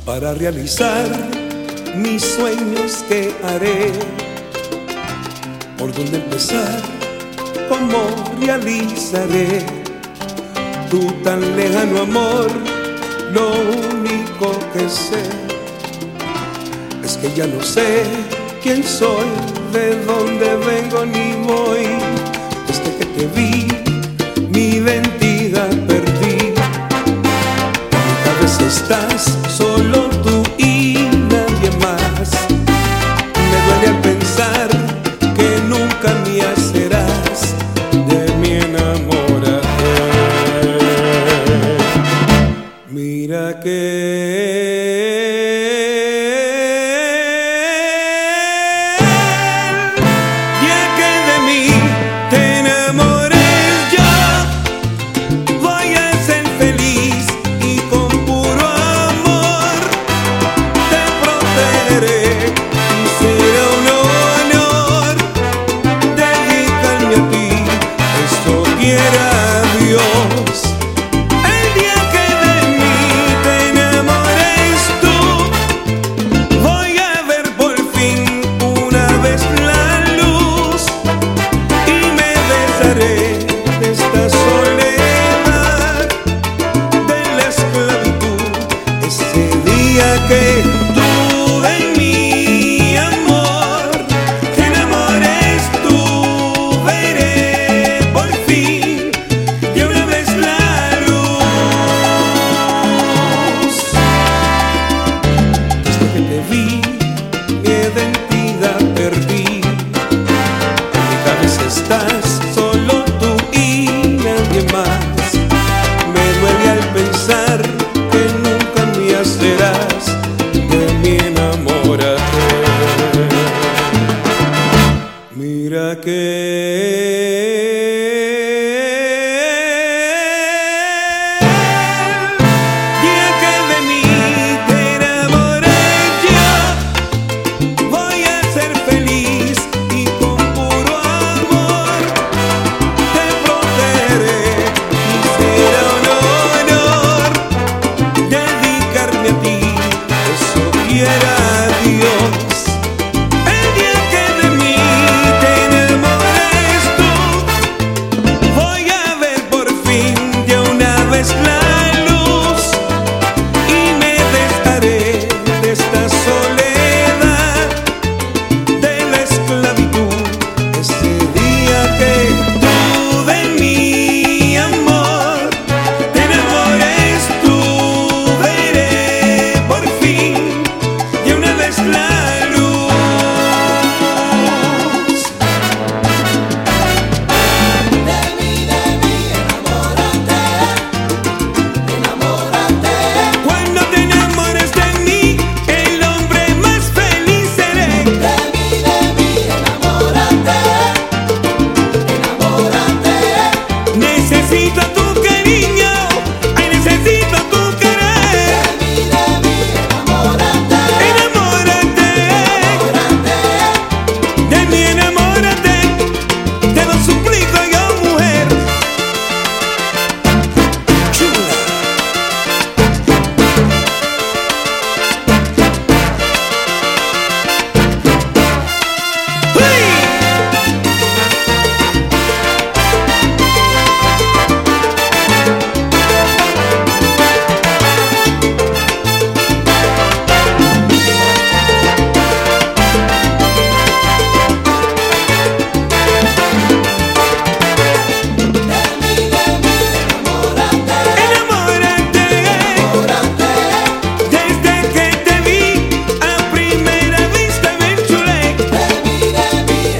para realizar mis sueños que haré. ¿Por dónde empezar? ¿Cómo realizaré tu tan lejano amor? Lo único que sé es que ya no sé quién soy, de dónde vengo ni voy. Desde que te vi, mi identidad perdí. En mi cabeza estás, solo tú y nadie más. Me duele al pensar que nunca mía serás, de mi enamorada. Mira que que tuve en mi amor, te enamores tú, veré por fin de una vez la luz. Desde que te vi, mi identidad perdí. En mi cabeza estás, solo tú y nadie más. Me duele al pensar que nunca mía serás, de mi enamorada. Mira que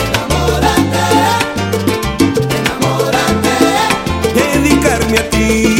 dedicarme a ti.